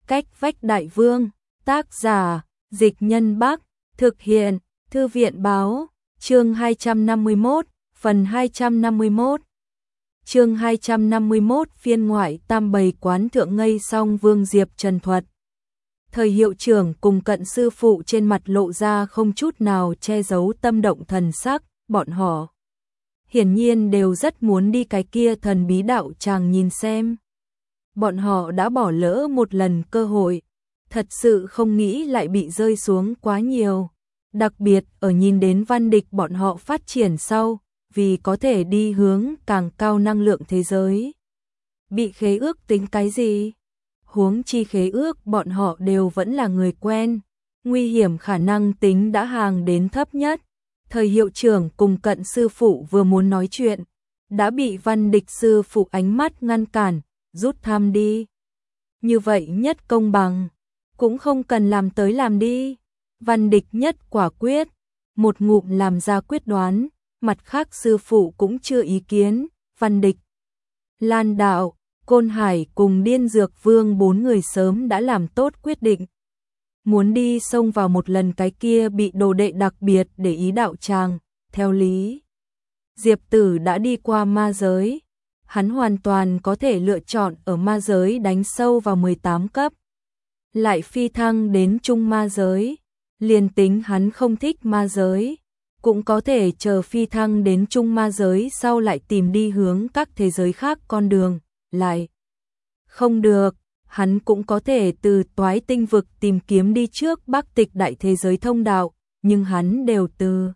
Cách vách đại vương, tác giả, Dịch Nhân Bắc, thực hiện, Thư viện báo, chương 251, phần 251. Chương 251 phiên ngoại tam bày quán thượng ngây xong Vương Diệp trần thuật. Thời hiệu trưởng cùng cận sư phụ trên mặt lộ ra không chút nào che giấu tâm động thần sắc, bọn họ hiển nhiên đều rất muốn đi cái kia thần bí đạo tràng nhìn xem. Bọn họ đã bỏ lỡ một lần cơ hội, thật sự không nghĩ lại bị rơi xuống quá nhiều. Đặc biệt ở nhìn đến Văn Địch bọn họ phát triển sau, vì có thể đi hướng càng cao năng lượng thế giới. Bị khế ước tính cái gì? Huống chi khế ước bọn họ đều vẫn là người quen, nguy hiểm khả năng tính đã hàng đến thấp nhất. Thời hiệu trưởng cùng cận sư phụ vừa muốn nói chuyện, đã bị Văn Địch sư phụ ánh mắt ngăn cản, rút thăm đi. Như vậy nhất công bằng, cũng không cần làm tới làm đi. Văn Địch nhất quả quyết, một ngụm làm ra quyết đoán, mặt khác sư phụ cũng chưa ý kiến. Văn Địch, Lan Đạo, Côn Hải cùng Điên Dược Vương 4 người sớm đã làm tốt quyết định. Muốn đi xông vào một lần cái kia bị đồ đệ đặc biệt để ý đạo tràng. Theo lý, Diệp Tử đã đi qua ma giới, hắn hoàn toàn có thể lựa chọn ở ma giới đánh sâu vào 18 cấp, lại phi thăng đến trung ma giới. Liền tính hắn không thích ma giới, cũng có thể chờ phi thăng đến trung ma giới sau lại tìm đi hướng các thế giới khác con đường. Lại không được, hắn cũng có thể từ Toái Tinh vực tìm kiếm đi trước Bắc Tịch đại thế giới thông đạo, nhưng hắn đều từ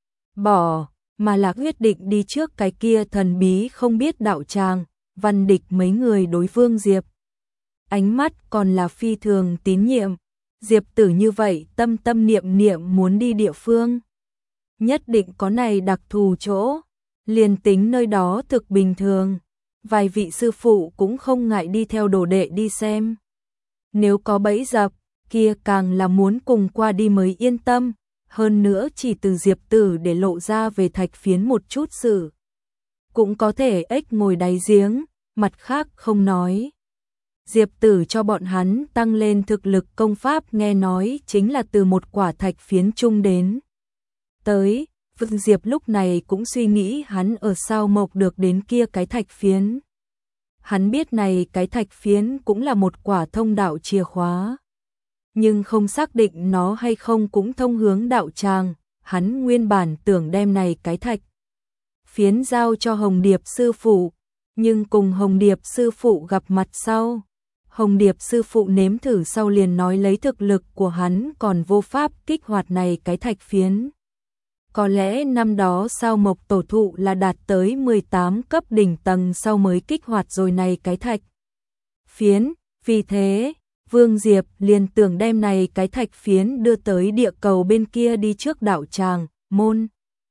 bỏ, mà là quyết định đi trước cái kia thần bí không biết đạo tràng. Văn Địch mấy người đối Vương Diệp ánh mắt còn là phi thường tín nhiệm. Diệp Tử như vậy tâm tâm niệm niệm muốn đi địa phương, nhất định có này đặc thù chỗ. Liền tính nơi đó thực bình thường, vài vị sư phụ cũng không ngại đi theo đồ đệ đi xem. Nếu có bẫy dập, kia càng là muốn cùng qua đi mới yên tâm. Hơn nữa chỉ từ Diệp Tử để lộ ra về thạch phiến một chút sự, cũng có thể ếch ngồi đáy giếng. Mặt khác không nói, Diệp Tử cho bọn hắn tăng lên thực lực công pháp nghe nói chính là từ một quả thạch phiến chung đến tới. Vương Diệp lúc này cũng suy nghĩ hắn ở sao mộc được đến kia cái thạch phiến. Hắn biết này cái thạch phiến cũng là một quả thông đạo chìa khóa, nhưng không xác định nó hay không cũng thông hướng đạo tràng. Hắn nguyên bản tưởng đem này cái thạch phiến giao cho Hồng Điệp sư phụ, nhưng cùng Hồng Điệp sư phụ gặp mặt sau, Hồng Điệp sư phụ nếm thử sau liền nói lấy thực lực của hắn còn vô pháp kích hoạt này cái thạch phiến. Có lẽ năm đó sao mộc tổ thụ là đạt tới 18 cấp đỉnh tầng sau mới kích hoạt rồi này cái thạch phiến. Vì thế, Vương Diệp liền tưởng đem này cái thạch phiến đưa tới địa cầu bên kia đi trước đạo tràng, môn.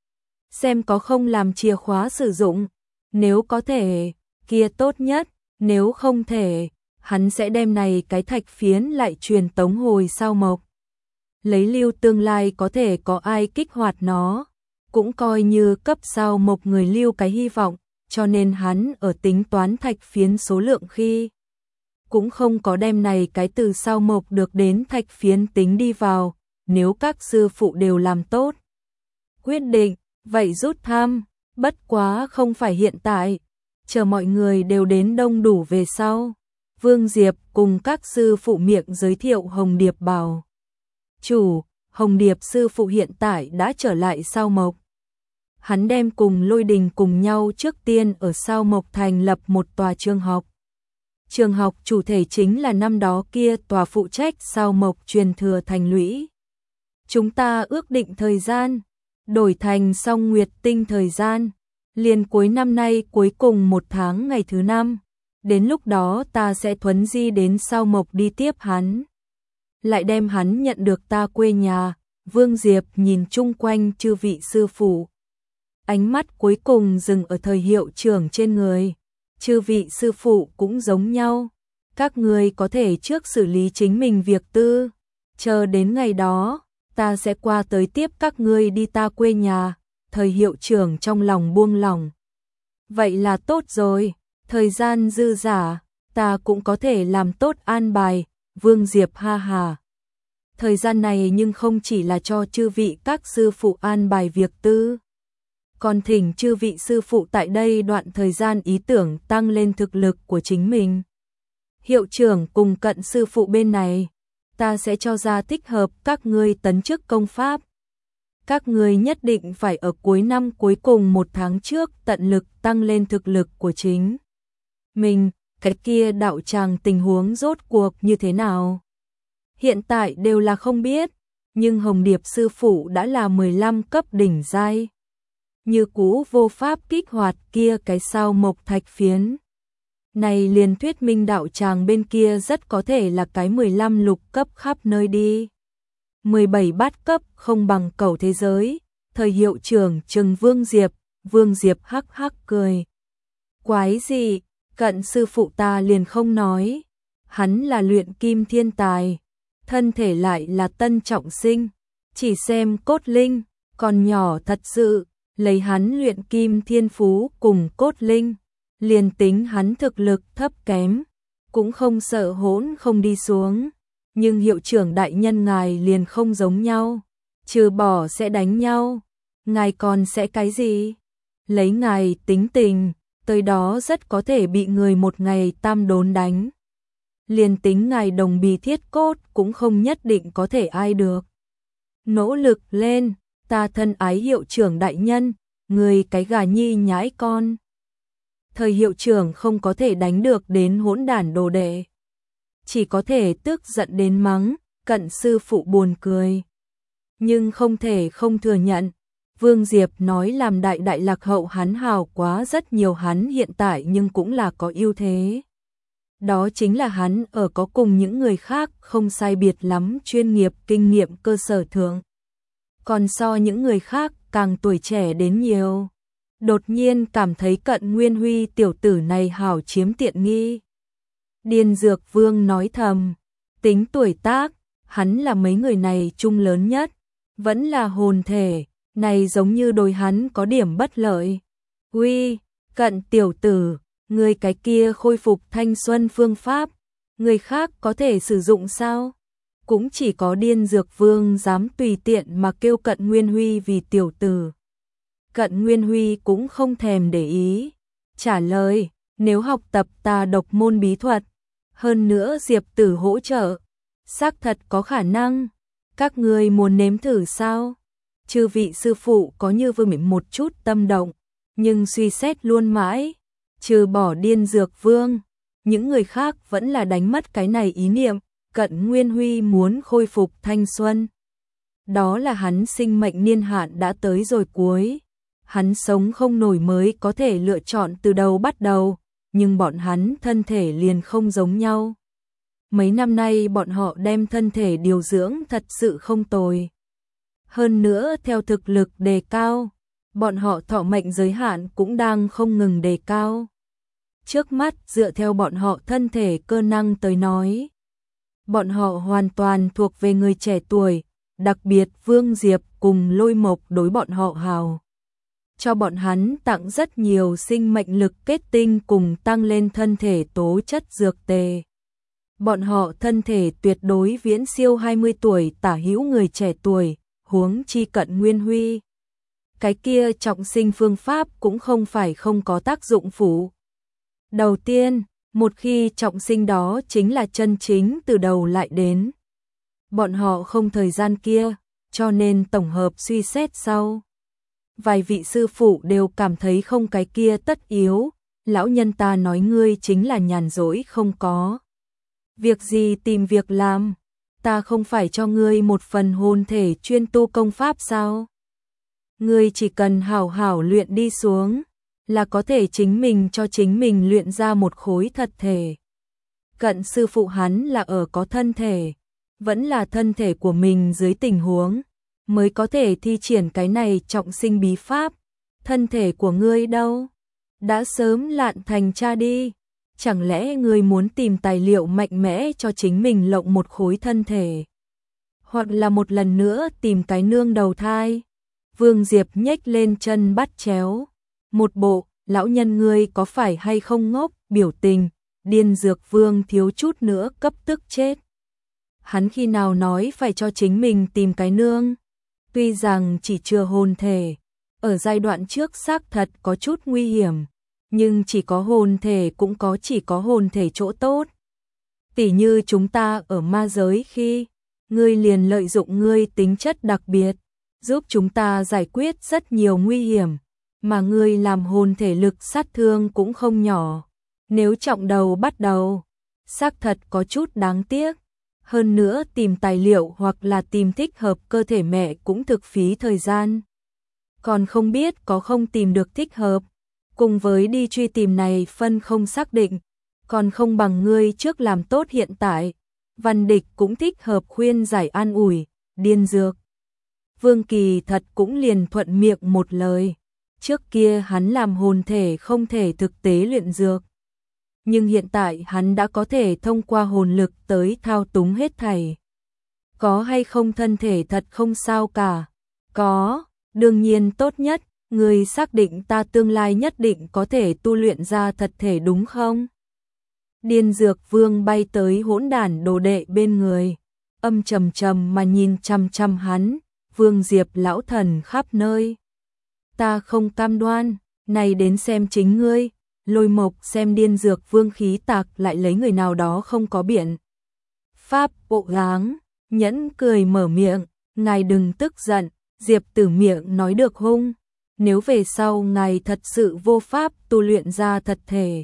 Xem có không làm chìa khóa sử dụng. Nếu có thể, kia tốt nhất. Nếu không thể, hắn sẽ đem này cái thạch phiến lại truyền tống hồi sao mộc. Lấy lưu tương lai có thể có ai kích hoạt nó, cũng coi như cấp sao mộc người lưu cái hy vọng. Cho nên hắn ở tính toán thạch phiến số lượng khi, cũng không có đem này cái từ sao mộc được đến thạch phiến tính đi vào. Nếu các sư phụ đều làm tốt quyết định, vậy rút thăm. Bất quá không phải hiện tại, chờ mọi người đều đến đông đủ về sau. Vương Diệp cùng các sư phụ miệng giới thiệu Hồng Điệp bảo chủ. Hồng Điệp sư phụ hiện tại đã trở lại sao mộc. Hắn đem cùng Lôi Đình cùng nhau trước tiên ở sao mộc thành lập một tòa trường học. Trường học chủ thể chính là năm đó kia tòa phụ trách sao mộc truyền thừa thành lũy. Chúng ta ước định thời gian, đổi thành Song Nguyệt Tinh thời gian, liền cuối năm nay cuối cùng một tháng ngày thứ 5. Đến lúc đó ta sẽ thuấn di đến sao mộc đi tiếp hắn, lại đem hắn nhận được ta quê nhà. Vương Diệp nhìn chung quanh chư vị sư phụ, ánh mắt cuối cùng dừng ở thời hiệu trưởng trên người. Chư vị sư phụ cũng giống nhau, các người có thể trước xử lý chính mình việc tư, chờ đến ngày đó, ta sẽ qua tới tiếp các ngươi đi ta quê nhà. Thời hiệu trưởng trong lòng buông lỏng. Vậy là tốt rồi, thời gian dư dả, ta cũng có thể làm tốt an bài. Vương Diệp ha hà. Thời gian này nhưng không chỉ là cho chư vị các sư phụ an bài việc tư, còn thỉnh chư vị sư phụ tại đây đoạn thời gian ý tưởng tăng lên thực lực của chính mình. Hiệu trưởng cùng Cận sư phụ bên này, ta sẽ cho ra thích hợp các ngươi tấn chức công pháp. Các ngươi nhất định phải ở cuối năm cuối cùng 1 tháng trước tận lực tăng lên thực lực của chính mình. Cái kia đạo tràng tình huống rốt cuộc như thế nào? Hiện tại đều là không biết, nhưng Hồng Điệp sư phụ đã là 15 cấp đỉnh giai. Như cũ vô pháp kích hoạt kia cái sao mộc thạch phiến. Này liền thuyết minh đạo tràng bên kia rất có thể là cái 15 lục cấp khắp nơi đi. 17 bát cấp không bằng cầu thế giới. Thời hiệu trưởng trừng Vương Diệp hắc hắc cười. Quái gì, Cận sư phụ ta liền không nói. Hắn là luyện kim thiên tài, thân thể lại là tân trọng sinh. Chỉ xem cốt linh, còn nhỏ thật sự, lấy hắn luyện kim thiên phú cùng cốt linh. Liền tính hắn thực lực thấp kém, cũng không sợ hỗn không đi xuống. Nhưng hiệu trưởng đại nhân ngài liền không giống nhau, trừ bỏ sẽ đánh nhau, ngài còn sẽ cái gì? Lấy ngài tính tình, tới đó rất có thể bị người một ngày tam đốn đánh. Liền tính ngài đồng bì thiết cốt cũng không nhất định có thể ai được. Nỗ lực lên, ta thân ái hiệu trưởng đại nhân, người cái gà nhi nhãi con. Thời hiệu trưởng không có thể đánh được đến hỗn đản đồ đệ, chỉ có thể tức giận đến mắng. Cận sư phụ buồn cười, nhưng không thể không thừa nhận. Vương Diệp nói làm đại lạc hậu hắn hào quá rất nhiều, hắn hiện tại nhưng cũng là có ưu thế. Đó chính là hắn ở có cùng những người khác không sai biệt lắm chuyên nghiệp kinh nghiệm cơ sở thượng. Còn so những người khác càng tuổi trẻ đến nhiều. Đột nhiên cảm thấy Cận Nguyên Huy tiểu tử này hảo chiếm tiện nghi. Điền Dược Vương nói thầm, tính tuổi tác, hắn là mấy người này chung lớn nhất, vẫn là hồn thể, này giống như đối hắn có điểm bất lợi. Uy, Cận tiểu tử, người cái kia khôi phục thanh xuân phương pháp, người khác có thể sử dụng sao? Cũng chỉ có Điên Dược Vương dám tùy tiện mà kêu Cận Nguyên Huy vì tiểu tử. Cận Nguyên Huy cũng không thèm để ý, trả lời, nếu học tập ta độc môn bí thuật, hơn nữa Diệp tử hỗ trợ, xác thật có khả năng. Các ngươi muốn nếm thử sao? Chư vị sư phụ có như vương một chút tâm động, nhưng suy xét luôn mãi, trừ bỏ Điên Dược Vương, những người khác vẫn là đánh mất cái này ý niệm. Cận Nguyên Huy muốn khôi phục thanh xuân, đó là hắn sinh mệnh niên hạn đã tới rồi cuối. Hắn sống không nổi mới có thể lựa chọn từ đầu bắt đầu, nhưng bọn hắn thân thể liền không giống nhau. Mấy năm nay bọn họ đem thân thể điều dưỡng thật sự không tồi. Hơn nữa theo thực lực đề cao, bọn họ thọ mệnh giới hạn cũng đang không ngừng đề cao. Trước mắt dựa theo bọn họ thân thể cơ năng tới nói, bọn họ hoàn toàn thuộc về người trẻ tuổi, đặc biệt Vương Diệp cùng Lôi Mộc đối bọn họ hào. Cho bọn hắn tặng rất nhiều sinh mệnh lực kết tinh cùng tăng lên thân thể tố chất dược tề. Bọn họ thân thể tuyệt đối viễn siêu 20 tuổi tả hữu người trẻ tuổi, huống chi Cận Nguyên Huy. Cái kia trọng sinh phương pháp cũng không phải không có tác dụng phụ. Đầu tiên, một khi trọng sinh đó chính là chân chính từ đầu lại đến. Bọn họ không thời gian kia, cho nên tổng hợp suy xét sau. Vài vị sư phụ đều cảm thấy không cái kia tất yếu, lão nhân ta nói ngươi chính là nhàn rỗi không có. Việc gì tìm việc làm, ta không phải cho ngươi một phần hồn thể chuyên tu công pháp sao? Ngươi chỉ cần hảo hảo luyện đi xuống, là có thể chính mình cho chính mình luyện ra một khối thật thể. Cận sư phụ hắn là ở có thân thể, vẫn là thân thể của mình dưới tình huống, mới có thể thi triển cái này trọng sinh bí pháp. Thân thể của ngươi đâu? Đã sớm lạn thành cha đi. Chẳng lẽ ngươi muốn tìm tài liệu mạnh mẽ cho chính mình lộng một khối thân thể? Hoặc là một lần nữa tìm cái nương đầu thai? Vương Diệp nhếch lên chân bắt chéo. Một bộ, lão nhân ngươi có phải hay không ngốc, biểu tình. Điên Dược Vương thiếu chút nữa cấp tức chết. Hắn khi nào nói phải cho chính mình tìm cái nương? Tuy rằng chỉ chưa hồn thể, ở giai đoạn trước xác thật có chút nguy hiểm, nhưng chỉ có hồn thể cũng có chỉ có hồn thể chỗ tốt. Tỉ như chúng ta ở ma giới khi, ngươi liền lợi dụng ngươi tính chất đặc biệt, giúp chúng ta giải quyết rất nhiều nguy hiểm, mà ngươi làm hồn thể lực sát thương cũng không nhỏ. Nếu trọng đầu bắt đầu, xác thật có chút đáng tiếc. Hơn nữa tìm tài liệu hoặc là tìm thích hợp cơ thể mẹ cũng thực phí thời gian. Còn không biết có không tìm được thích hợp, cùng với đi truy tìm này phân không xác định, còn không bằng ngươi trước làm tốt hiện tại. Văn Địch cũng thích hợp khuyên giải an ủi, điên dược. Vương Kỳ thật cũng liền thuận miệng một lời, trước kia hắn làm hồn thể không thể thực tế luyện dược. Nhưng hiện tại hắn đã có thể thông qua hồn lực tới thao túng hết thảy. Có hay không thân thể thật không sao cả. Có, đương nhiên tốt nhất, người xác định ta tương lai nhất định có thể tu luyện ra thật thể đúng không? Điên Dược Vương bay tới hỗn đản đồ đệ bên người, âm trầm trầm mà nhìn chăm chăm hắn, Vương Diệp lão thần khắp nơi. Ta không cam đoan, này đến xem chính ngươi. Lôi Mộc xem Điên Dược Vương khí tạc lại lấy người nào đó không có biện pháp bộ dáng, nhẫn cười mở miệng, ngài đừng tức giận, Diệp Tử miệng nói được hung, nếu về sau ngài thật sự vô pháp tu luyện ra thật thể,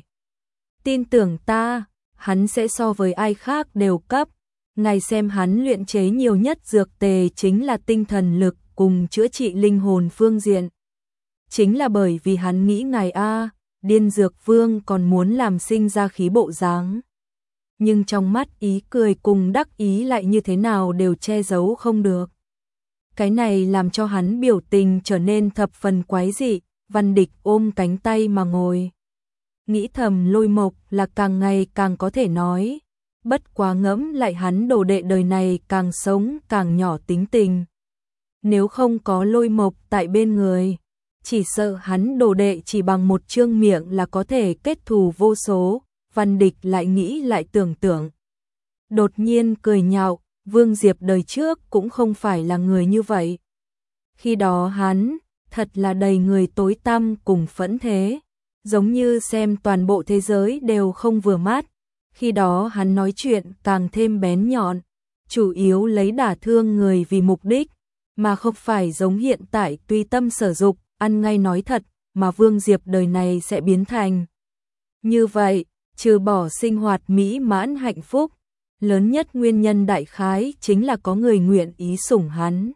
tin tưởng ta, hắn sẽ so với ai khác đều cấp. Ngài xem hắn luyện chế nhiều nhất dược tề chính là tinh thần lực cùng chữa trị linh hồn phương diện. Chính là bởi vì hắn nghĩ ngài a. Điên Dược Vương còn muốn làm sinh ra khí bộ dáng. Nhưng trong mắt ý cười cùng đắc ý lại như thế nào đều che giấu không được. Cái này làm cho hắn biểu tình trở nên thập phần quái dị, Văn Địch ôm cánh tay mà ngồi. Nghĩ thầm Lôi Mộc là càng ngày càng có thể nói, bất quá ngẫm lại hắn đồ đệ đời này càng sống càng nhỏ tính tình. Nếu không có Lôi Mộc tại bên người, chỉ sợ hắn đồ đệ chỉ bằng một trương miệng là có thể kết thù vô số. Văn Địch lại nghĩ lại tưởng tượng. Đột nhiên cười nhạo, Vương Diệp đời trước cũng không phải là người như vậy. Khi đó hắn, thật là đầy người tối tăm cùng phẫn thế, giống như xem toàn bộ thế giới đều không vừa mắt. Khi đó hắn nói chuyện càng thêm bén nhọn, chủ yếu lấy đả thương người vì mục đích, mà không phải giống hiện tại tùy tâm sở dục, ăn ngay nói thật, mà Vương Diệp đời này sẽ biến thành. Như vậy, trừ bỏ sinh hoạt mỹ mãn hạnh phúc, lớn nhất nguyên nhân đại khái chính là có người nguyện ý sủng hắn.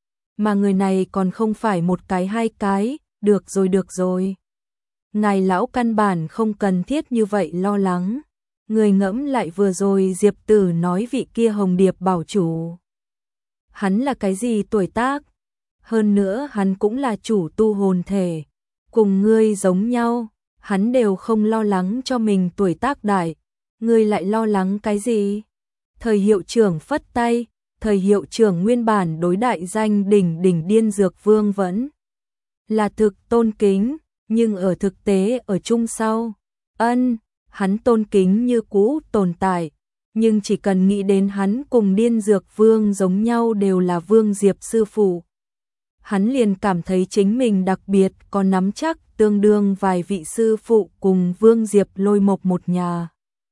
Mà người này còn không phải một cái hai cái, được rồi. Ngài lão căn bản không cần thiết như vậy lo lắng. Người ngẫm lại vừa rồi Diệp Tử nói vị kia Hồng Điệp bảo chủ. Hắn là cái gì tuổi tác? Hơn nữa hắn cũng là chủ tu hồn thể. Cùng ngươi giống nhau, hắn đều không lo lắng cho mình tuổi tác đại. Ngươi lại lo lắng cái gì? Thời hiệu trưởng phất tay, thời hiệu trưởng nguyên bản đối đại danh đỉnh Điên Dược Vương vẫn là thực tôn kính, nhưng ở thực tế ở chung sau. Hắn tôn kính như cũ tồn tại, nhưng chỉ cần nghĩ đến hắn cùng Điên Dược Vương giống nhau đều là Vương Diệp sư phụ. Hắn liền cảm thấy chính mình đặc biệt có nắm chắc tương đương vài vị sư phụ cùng Vương Diệp Lôi Mộc một nhà.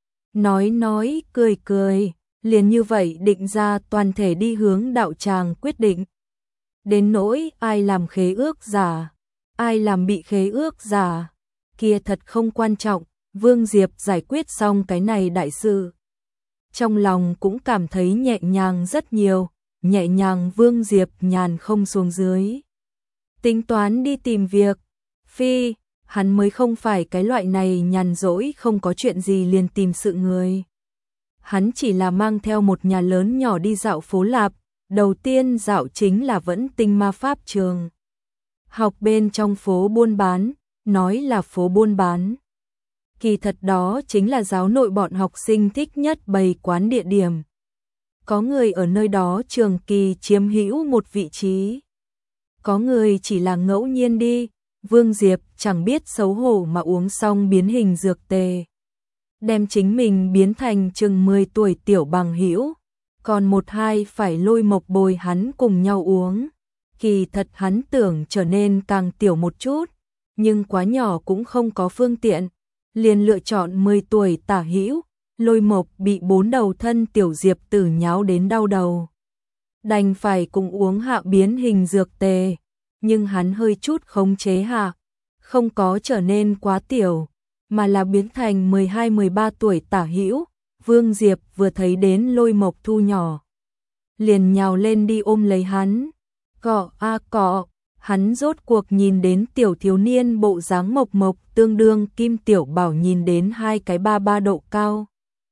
Nói, cười, liền như vậy định ra toàn thể đi hướng đạo tràng quyết định. Đến nỗi ai làm khế ước giả, ai làm bị khế ước giả, kia thật không quan trọng, Vương Diệp giải quyết xong cái này đại sự. Trong lòng cũng cảm thấy nhẹ nhàng rất nhiều, nhẹ nhàng Vương Diệp nhàn không xuống dưới. Tính toán đi tìm việc, phi, hắn mới không phải cái loại này nhàn rỗi không có chuyện gì liền tìm sự người. Hắn chỉ là mang theo một nhà lớn nhỏ đi dạo phố Lạp, đầu tiên dạo chính là Vẫn Tinh Ma Pháp Trường. Học bên trong phố buôn bán, nói là phố buôn bán. Kỳ thật đó chính là giáo nội bọn học sinh thích nhất bày quán địa điểm. Có người ở nơi đó trường kỳ chiếm hữu một vị trí. Có người chỉ là ngẫu nhiên đi, Vương Diệp chẳng biết xấu hổ mà uống xong biến hình dược tề. Đem chính mình biến thành chừng 10 tuổi tiểu bằng hữu, còn một hai phải Lôi Mộc bồi hắn cùng nhau uống. Kỳ thật hắn tưởng trở nên càng tiểu một chút, nhưng quá nhỏ cũng không có phương tiện, liền lựa chọn 10 tuổi tả hữu. Lôi Mộc bị 4 đầu thân tiểu diệp tử nháo đến đau đầu, đành phải cùng uống hạ biến hình dược tề, nhưng hắn hơi chút khống chế hạ, không có trở nên quá tiểu, mà là biến thành 12-13 tuổi tả hữu. Vương Diệp vừa thấy đến Lôi Mộc thu nhỏ, liền nhào lên đi ôm lấy hắn, cọ a cọ. Hắn rốt cuộc nhìn đến tiểu thiếu niên bộ dáng mộc mộc, tương đương Kim Tiểu Bảo nhìn đến 2 cái 33 độ cao,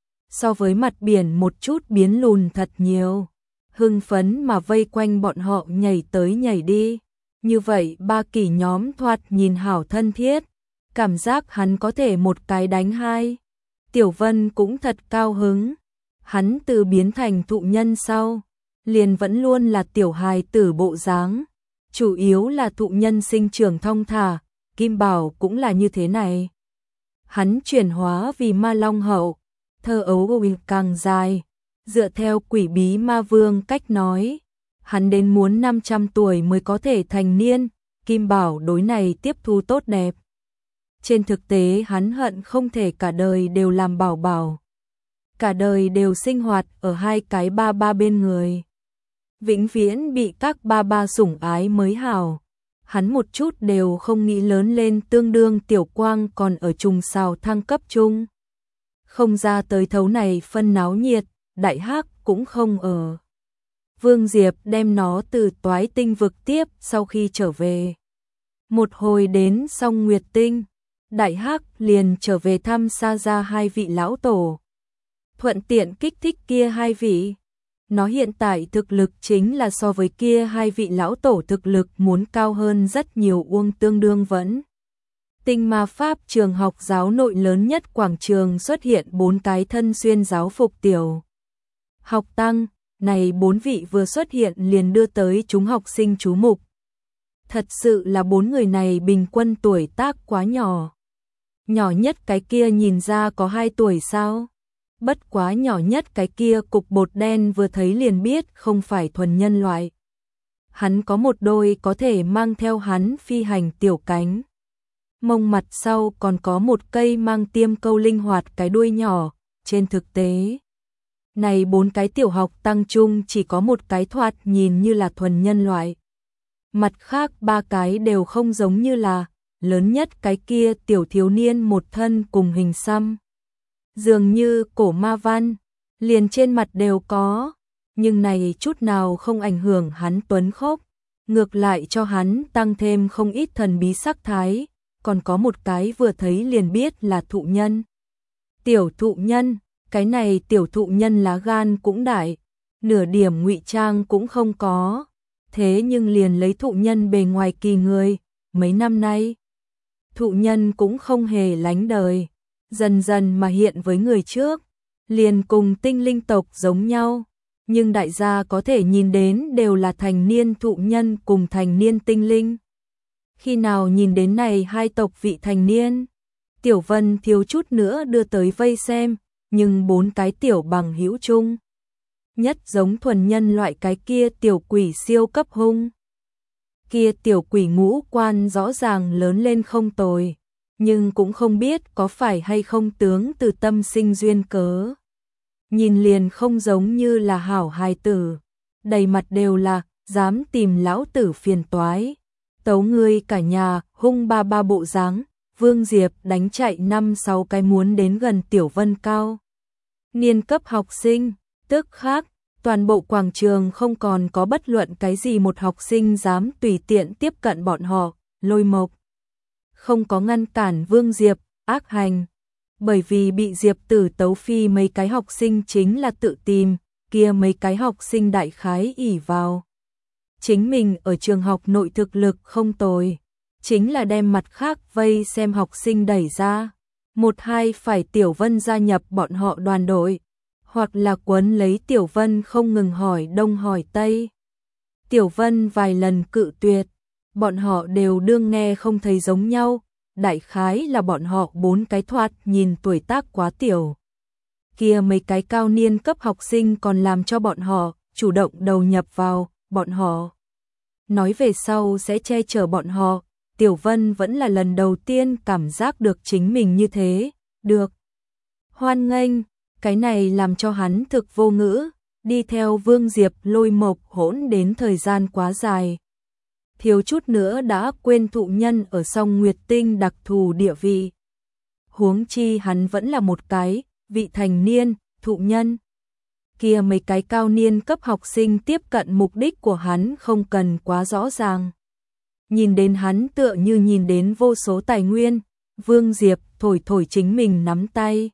so với mặt biển một chút biến lùn thật nhiều, hưng phấn mà vây quanh bọn họ nhảy tới nhảy đi. Như vậy ba kỳ nhóm thoạt nhìn hảo thân thiết, cảm giác hắn có thể một cái đánh hai. Tiểu Vân cũng thật cao hứng, hắn từ biến thành thụ nhân sau, liền vẫn luôn là tiểu hài tử bộ dáng, chủ yếu là thụ nhân sinh trưởng thong thả, Kim Bảo cũng là như thế này. Hắn chuyển hóa vì ma long hậu, thơ ấu càng dài, dựa theo Quỷ Bí Ma Vương cách nói, hắn đến muốn 500 tuổi mới có thể thành niên. Kim Bảo đối này tiếp thu tốt đẹp. Trên thực tế hắn hận không thể cả đời đều làm bảo bảo, cả đời đều sinh hoạt ở 2 cái ba ba bên người, vĩnh viễn bị các ba ba sủng ái mới hảo. Hắn một chút đều không nghĩ lớn lên tương đương Tiểu Quang còn ở trùng xào thăng cấp chung. Không ra tới thấu này phân náo nhiệt, Đại Hắc cũng không ở. Vương Diệp đem nó từ Toái Tinh vực tiếp sau khi trở về. Một hồi đến Song Nguyệt Tinh, Đại Hắc liền trở về thăm Sa Gia 2 vị lão tổ, thuận tiện kích thích kia 2 vị. Nó hiện tại thực lực chính là so với kia 2 vị lão tổ thực lực muốn cao hơn rất nhiều, uông tương đương vẫn. Tinh Ma Pháp trường học giáo nội lớn nhất quảng trường xuất hiện 4 cái thân xuyên giáo phục tiểu học tăng, này 4 vị vừa xuất hiện liền đưa tới chúng học sinh chú mục. Thật sự là 4 người này bình quân tuổi tác quá nhỏ. Nhỏ nhất cái kia nhìn ra có 2 tuổi sao? Bất quá nhỏ nhất cái kia cục bột đen vừa thấy liền biết không phải thuần nhân loại. Hắn có một đôi có thể mang theo hắn phi hành tiểu cánh. Mông mặt sau còn có một cây mang tiêm câu linh hoạt cái đuôi nhỏ. Trên thực tế, này 4 cái tiểu học tăng chung chỉ có một cái thoạt nhìn như là thuần nhân loại. Mặt khác 3 cái đều không giống như là, lớn nhất cái kia tiểu thiếu niên một thân cùng hình xăm, dường như cổ ma văn, liền trên mặt đều có, nhưng này chút nào không ảnh hưởng hắn tuấn khốc, ngược lại cho hắn tăng thêm không ít thần bí sắc thái. Còn có một cái vừa thấy liền biết là thụ nhân. Tiểu thụ nhân, cái này tiểu thụ nhân lá gan cũng đại, nửa điểm ngụy trang cũng không có, thế nhưng liền lấy thụ nhân bề ngoài kỳ người. Mấy năm nay, thụ nhân cũng không hề lánh đời, dần dần mà hiện với người trước, liền cùng tinh linh tộc giống nhau, nhưng đại gia có thể nhìn đến đều là thành niên thụ nhân cùng thành niên tinh linh. Khi nào nhìn đến này 2 tộc vị thành niên, Tiểu Vân thiếu chút nữa đưa tới vây xem, nhưng 4 cái tiểu bằng hữu chung, nhất giống thuần nhân loại cái kia tiểu quỷ siêu cấp hung. Kia tiểu quỷ ngũ quan rõ ràng lớn lên không tồi, nhưng cũng không biết có phải hay không tướng từ tâm sinh duyên cớ. Nhìn liền không giống như là hảo hài tử, đầy mặt đều là dám tìm lão tử phiền toái, tấu ngươi cả nhà, hung ba ba bộ dáng. Vương Diệp đánh chạy 5-6 cái muốn đến gần Tiểu Vân cao niên cấp học sinh, tức khác toàn bộ quảng trường không còn có bất luận cái gì một học sinh dám tùy tiện tiếp cận bọn họ. Lôi Mộc không có ngăn cản Vương Diệp ác hành, bởi vì bị Diệp Tử tấu phi mấy cái học sinh chính là tự tìm, kia mấy cái học sinh đại khái ỷ vào chính mình ở trường học nội thực lực không tồi, chính là đem mặt khác vây xem học sinh đẩy ra, 1-2 phải Tiểu Vân gia nhập bọn họ đoàn đội, hoặc là quấn lấy Tiểu Vân không ngừng hỏi đông hỏi tây. Tiểu Vân vài lần cự tuyệt, bọn họ đều đương nghe không thấy giống nhau, đại khái là bọn họ 4 cái thoạt nhìn tuổi tác quá tiểu. kia mấy cái cao niên cấp học sinh còn làm cho bọn họ chủ động đầu nhập vào, bọn họ nói về sau sẽ che chở bọn họ. Tiểu Vân vẫn là lần đầu tiên cảm giác được chính mình như thế, được hoan nghênh, cái này làm cho hắn thực vô ngữ, đi theo Vương Diệp Lôi Mộc hỗn đến thời gian quá dài. Thiếu chút nữa đã quên thụ nhân ở song Nguyệt Tinh đặc thù địa vị. Huống chi hắn vẫn là một cái vị thành niên, thụ nhân. Kia mấy cái cao niên cấp học sinh tiếp cận mục đích của hắn không cần quá rõ ràng. Nhìn đến hắn tựa như nhìn đến vô số tài nguyên, Vương Diệp thổi thổi chính mình nắm tay.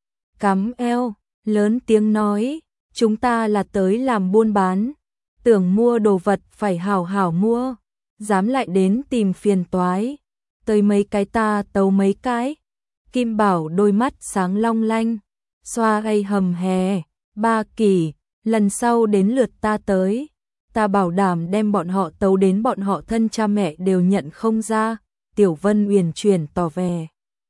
Cắm eo, lớn tiếng nói, chúng ta là tới làm buôn bán, tưởng mua đồ vật phải hảo hảo mua, dám lại đến tìm phiền toái, tới mấy cái ta tấu mấy cái. Kim Bảo đôi mắt sáng long lanh, xoa gây hầm hè, Ba Kỳ, lần sau đến lượt ta tới, ta bảo đảm đem bọn họ tấu đến bọn họ thân cha mẹ đều nhận không ra. Tiểu Vân uyển chuyển tỏ vẻ,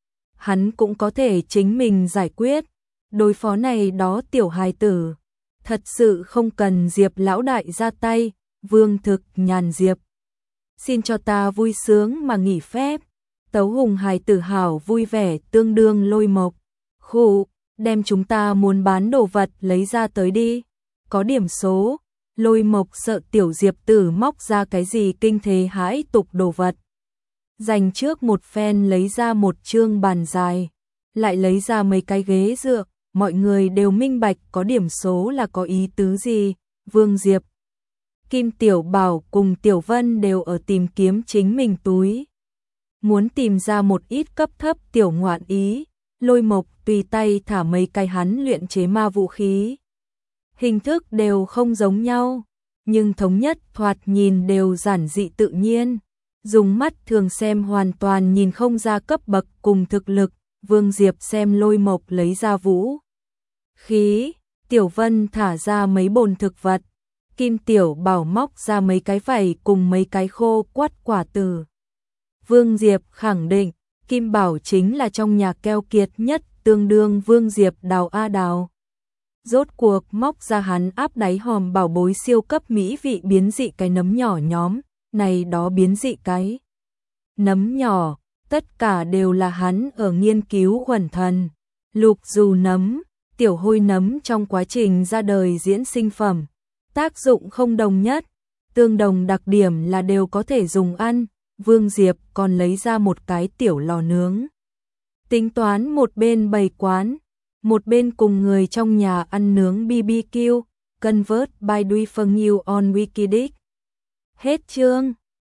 hắn cũng có thể chính mình giải quyết, đối phó này đó tiểu hài tử, thật sự không cần Diệp lão đại ra tay. Vương Thực nhàn Diệp, xin cho ta vui sướng mà nghỉ phép. Tấu hùng hài tử hảo vui vẻ tương đương Lôi Mộc, khụ, đem chúng ta muốn bán đồ vật lấy ra tới đi, có điểm số. Lôi Mộc sợ tiểu Diệp tử móc ra cái gì kinh thế hãi tục đồ vật. Dành trước một phen lấy ra một chương bàn dài, lại lấy ra mấy cái ghế dựa, mọi người đều minh bạch có điểm số là có ý tứ gì. Vương Diệp, Kim Tiểu Bảo cùng Tiểu Vân đều ở tìm kiếm chính mình túi, muốn tìm ra một ít cấp thấp tiểu ngoạn ý. Lôi Mộc tùy tay thả mấy cái hắn luyện chế ma vũ khí. Hình thức đều không giống nhau, nhưng thống nhất thoạt nhìn đều giản dị tự nhiên. Dùng mắt thường xem hoàn toàn nhìn không ra cấp bậc cùng thực lực. Vương Diệp xem Lôi Mộc lấy ra vũ khí, Tiểu Vân thả ra mấy bồn thực vật, Kim Tiểu Bảo móc ra mấy cái vảy cùng mấy cái khô quắt quả tử. Vương Diệp khẳng định, Kim Bảo chính là trong nhà keo kiệt nhất, tương đương Vương Diệp đào a đào. Rốt cuộc móc ra hắn áp đáy hòm bảo bối siêu cấp mỹ vị biến dị cái nấm nhỏ nhóm, này đó biến dị cái nấm nhỏ, tất cả đều là hắn ở nghiên cứu quẩn thần. Lục dù nấm, tiểu hôi nấm trong quá trình ra đời diễn sinh phẩm, tác dụng không đồng nhất, tương đồng đặc điểm là đều có thể dùng ăn. Vương Diệp còn lấy ra một cái tiểu lò nướng, tính toán một bên bày quán, một bên cùng người trong nhà ăn nướng BBQ. Convert by Duy Phân You on Wikidic. Hết chương.